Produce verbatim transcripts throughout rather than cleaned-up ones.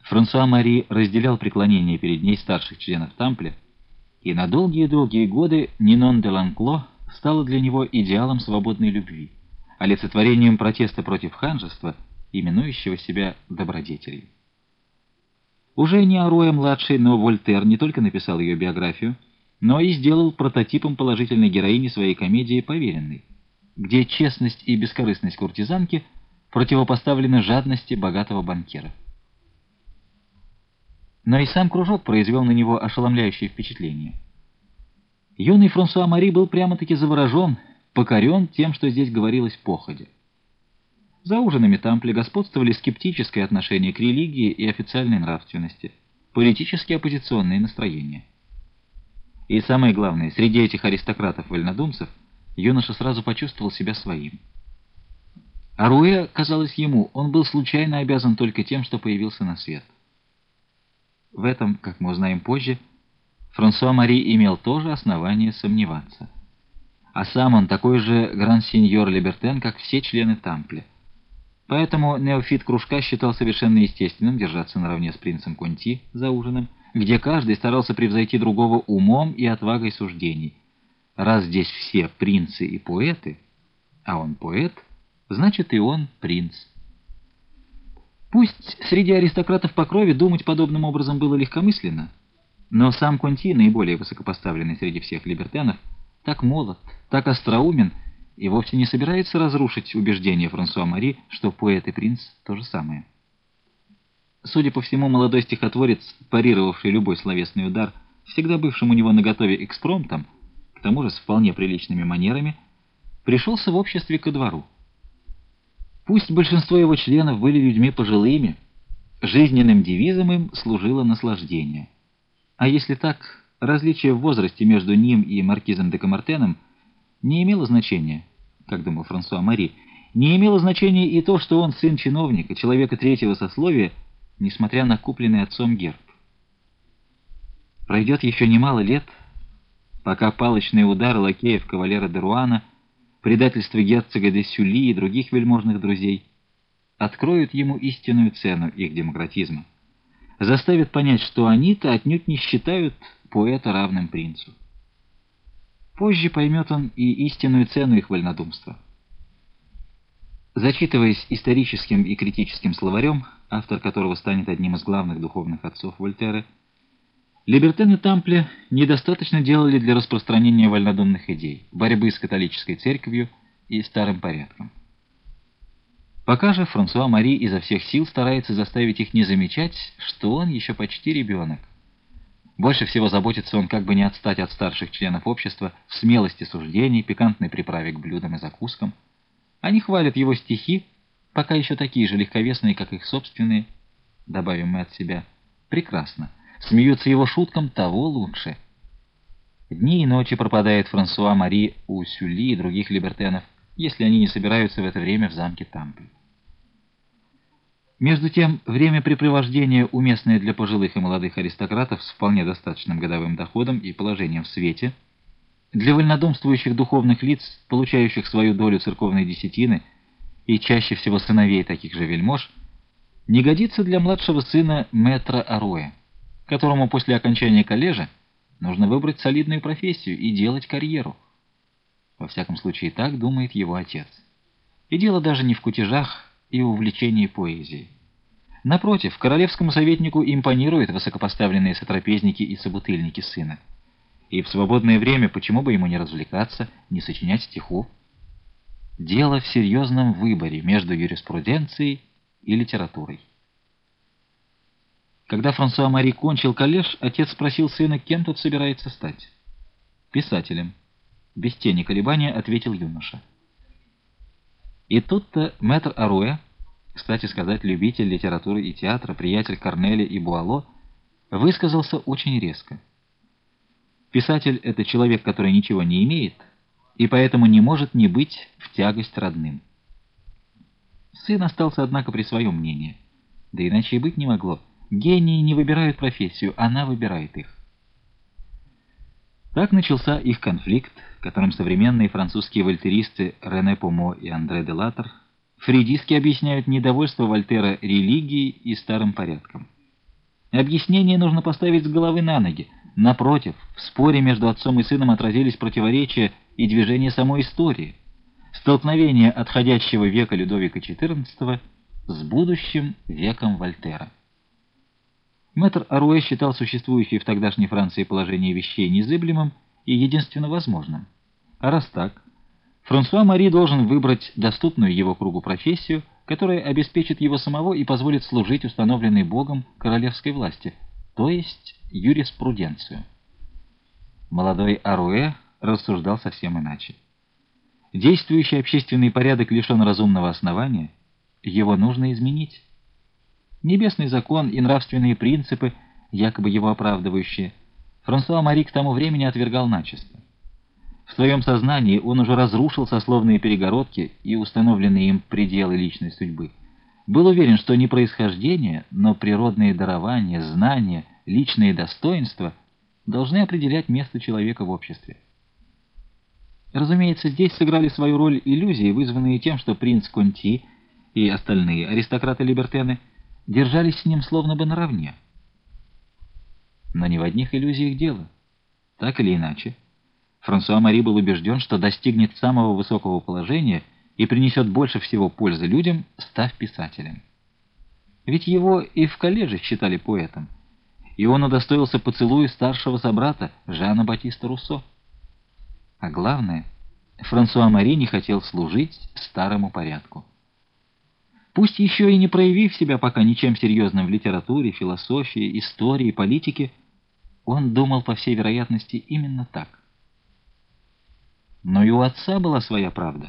Франсуа Мари разделял преклонение перед ней старших членов Тампля, и на долгие-долгие годы Нинон де Ланкло стала для него идеалом свободной любви, олицетворением протеста против ханжества, именующего себя добродетелью. Уже не Аруэ-младший, но Вольтер не только написал ее биографию, но и сделал прототипом положительной героини своей комедии «Поверенный», где честность и бескорыстность куртизанки противопоставлены жадности богатого банкира. Но и сам кружок произвел на него ошеломляющее впечатление. Юный Франсуа Мари был прямо-таки заворожен, покорен тем, что здесь говорилось походя. За ужинами Тампля господствовали скептическое отношение к религии и официальной нравственности, политически оппозиционные настроения. И самое главное, среди этих аристократов-вольнодумцев юноша сразу почувствовал себя своим. Аруэ, казалось ему, он был случайно обязан только тем, что появился на свет. В этом, как мы узнаем позже, Франсуа Мари имел тоже основание сомневаться. А сам он такой же гран-сеньор Либертен, как все члены Тампля. Поэтому неофит кружка считал совершенно естественным держаться наравне с принцем Конти за ужином, где каждый старался превзойти другого умом и отвагой суждений. Раз здесь все принцы и поэты, а он поэт, значит и он принц. Пусть среди аристократов по крови думать подобным образом было легкомысленно, но сам Конти, наиболее высокопоставленный среди всех либертенов, так молод, так остроумен и вовсе не собирается разрушить убеждение Франсуа Мари, что поэт и принц — то же самое. Судя по всему, молодой стихотворец, парировавший любой словесный удар, всегда бывшим у него наготове экспромтом, к тому же с вполне приличными манерами, пришелся в обществе ко двору. Пусть большинство его членов были людьми пожилыми, жизненным девизом им служило наслаждение. А если так, различие в возрасте между ним и маркизом де Камартеном не имело значения, как думал Франсуа Мари, не имело значения и то, что он сын чиновника, человека третьего сословия, несмотря на купленный отцом герб. Пройдет еще немало лет, пока палочные удары лакеев кавалера де Руана, предательство герцога де Сюли и других вельможных друзей откроют ему истинную цену их демократизма, заставят понять, что они-то отнюдь не считают поэта равным принцу. Позже поймет он и истинную цену их вольнодумства. Зачитываясь историческим и критическим словарем, автор которого станет одним из главных духовных отцов Вольтера, либертены Тампля недостаточно делали для распространения вольнодумных идей, борьбы с католической церковью и старым порядком. Пока же Франсуа Мари изо всех сил старается заставить их не замечать, что он еще почти ребенок. Больше всего заботится он, как бы не отстать от старших членов общества в смелости суждений, пикантной приправе к блюдам и закускам. Они хвалят его стихи, пока еще такие же легковесные, как их собственные, добавим мы от себя, прекрасно. Смеются его шуткам, того лучше. Дни и ночи пропадает Франсуа Мари у Сюли и других либертенов, если они не собираются в это время в замке Тампль. Между тем, времяпрепровождение, уместное для пожилых и молодых аристократов с вполне достаточным годовым доходом и положением в свете, для вольнодумствующих духовных лиц, получающих свою долю церковной десятины, и чаще всего сыновей таких же вельмож, не годится для младшего сына мэтра Аруэ, которому после окончания коллежа нужно выбрать солидную профессию и делать карьеру. Во всяком случае, так думает его отец. И дело даже не в кутежах и увлечении поэзией. Напротив, королевскому советнику импонируют высокопоставленные сотрапезники и собутыльники сына. И в свободное время почему бы ему не развлекаться, не сочинять стихов? Дело в серьезном выборе между юриспруденцией и литературой. Когда Франсуа Мари кончил коллеж, отец спросил сына, кем тот собирается стать. «Писателем», — без тени колебания ответил юноша. И тут-то мэтр Аруэ, кстати сказать, любитель литературы и театра, приятель Корнеля и Буало, высказался очень резко. Писатель — это человек, который ничего не имеет, и поэтому не может не быть в тягость родным. Сын остался, однако, при своем мнении. Да иначе и быть не могло. Гении не выбирают профессию, она выбирает их. Так начался их конфликт, которым современные французские вольтеристы Рене Помо и Андре де Латр фрейдистски объясняют недовольство Вольтера религией и старым порядком. Объяснение нужно поставить с головы на ноги. Напротив, в споре между отцом и сыном отразились противоречия и движения самой истории. Столкновение отходящего века Людовика четырнадцатого с будущим веком Вольтера. Мэтр Аруэ считал существующее в тогдашней Франции положение вещей незыблемым и единственно возможным. А раз так, Франсуа Мари должен выбрать доступную его кругу профессию, которая обеспечит его самого и позволит служить установленной Богом королевской власти, то есть юриспруденцию. Молодой Аруэ рассуждал совсем иначе. Действующий общественный порядок лишен разумного основания, его нужно изменить. Небесный закон и нравственные принципы, якобы его оправдывающие, Франсуа Мари к тому времени отвергал начисто. В своем сознании он уже разрушил сословные перегородки и установленные им пределы личной судьбы. Был уверен, что не происхождение, но природные дарования, знания, личные достоинства должны определять место человека в обществе. Разумеется, здесь сыграли свою роль иллюзии, вызванные тем, что принц Конти и остальные аристократы-либертены держались с ним словно бы наравне. Но не в одних иллюзиях дело. Так или иначе, Франсуа Мари был убежден, что достигнет самого высокого положения и принесет больше всего пользы людям, став писателем. Ведь его и в колледже считали поэтом, и он удостоился поцелуя старшего собрата Жана Батиста Руссо. А главное, Франсуа Мари не хотел служить старому порядку. Пусть еще и не проявив себя пока ничем серьезным в литературе, философии, истории, политике, он думал, по всей вероятности, именно так. Но и у отца была своя правда.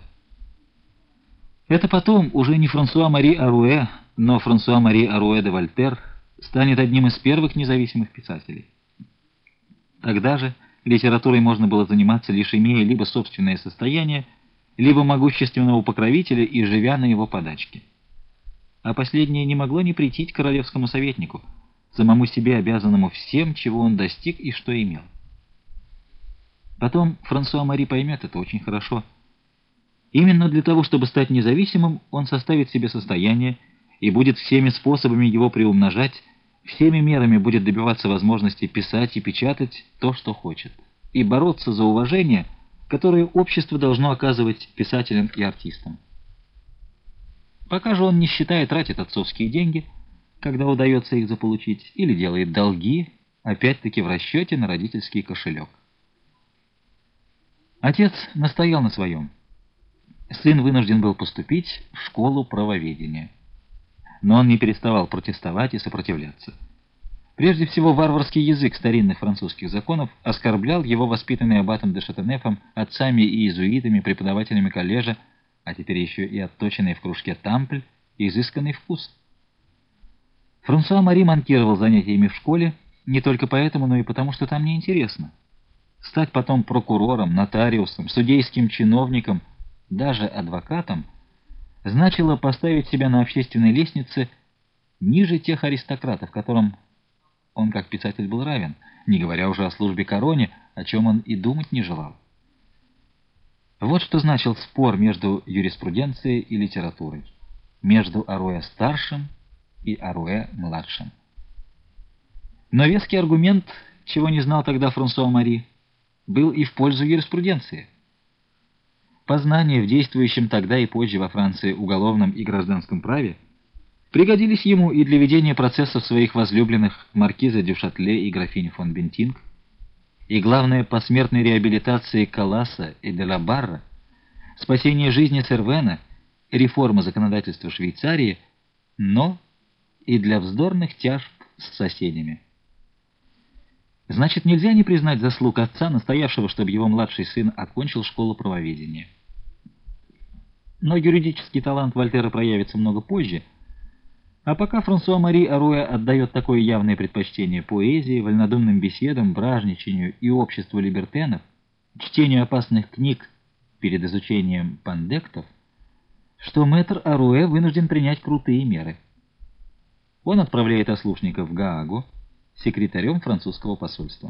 Это потом уже не Франсуа Мари Аруэ, но Франсуа Мари Аруэ де Вольтер станет одним из первых независимых писателей. Тогда же литературой можно было заниматься, лишь имея либо собственное состояние, либо могущественного покровителя и живя на его подачке. А последнее не могло не претить королевскому советнику, самому себе обязанному всем, чего он достиг и что имел. Потом Франсуа Мари поймет это очень хорошо. Именно для того, чтобы стать независимым, он составит себе состояние и будет всеми способами его приумножать, всеми мерами будет добиваться возможности писать и печатать то, что хочет, и бороться за уважение, которое общество должно оказывать писателям и артистам. Пока же он, не считая, тратит отцовские деньги, когда удается их заполучить, или делает долги, опять-таки в расчете на родительский кошелек. Отец настоял на своем. Сын вынужден был поступить в школу правоведения. Но он не переставал протестовать и сопротивляться. Прежде всего, варварский язык старинных французских законов оскорблял его воспитанный аббатом де Шатенефом, отцами и иезуитами, преподавателями коллежа, а теперь еще и отточенный в кружке тампль, изысканный вкус. Франсуа Мари манкировал занятиями в школе не только поэтому, но и потому, что там неинтересно. Стать потом прокурором, нотариусом, судейским чиновником, даже адвокатом значило поставить себя на общественной лестнице ниже тех аристократов, которым он как писатель был равен, не говоря уже о службе короне, о чем он и думать не желал. Вот что значил спор между юриспруденцией и литературой, между Аруэ-старшим и Аруэ-младшим. Но веский аргумент, чего не знал тогда Франсуа Мари, был и в пользу юриспруденции. Познания в действующем тогда и позже во Франции уголовном и гражданском праве пригодились ему и для ведения процессов своих возлюбленных маркиза дю Шатле и графини фон Бентинг, и, главное, посмертной реабилитации Калласа и де ла Барра, спасения жизни Сервена, реформа законодательства Швейцарии, но и для вздорных тяжб с соседями. Значит, нельзя не признать заслуг отца, настоявшего, чтобы его младший сын окончил школу правоведения. Но юридический талант Вольтера проявится много позже, а пока Франсуа Мари Аруэ отдает такое явное предпочтение поэзии, вольнодумным беседам, бражничанию и обществу либертенов, чтению опасных книг перед изучением пандектов, что мэтр Аруэ вынужден принять крутые меры. Он отправляет ослушника в Гаагу секретарем французского посольства.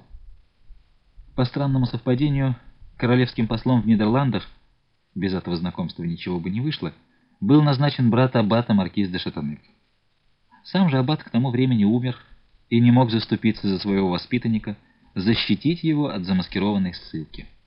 По странному совпадению, королевским послом в Нидерландах, без этого знакомства ничего бы не вышло, был назначен брат аббата маркиз де Шатенеф. Сам же аббат к тому времени умер, и не мог заступиться за своего воспитанника, защитить его от замаскированной ссылки.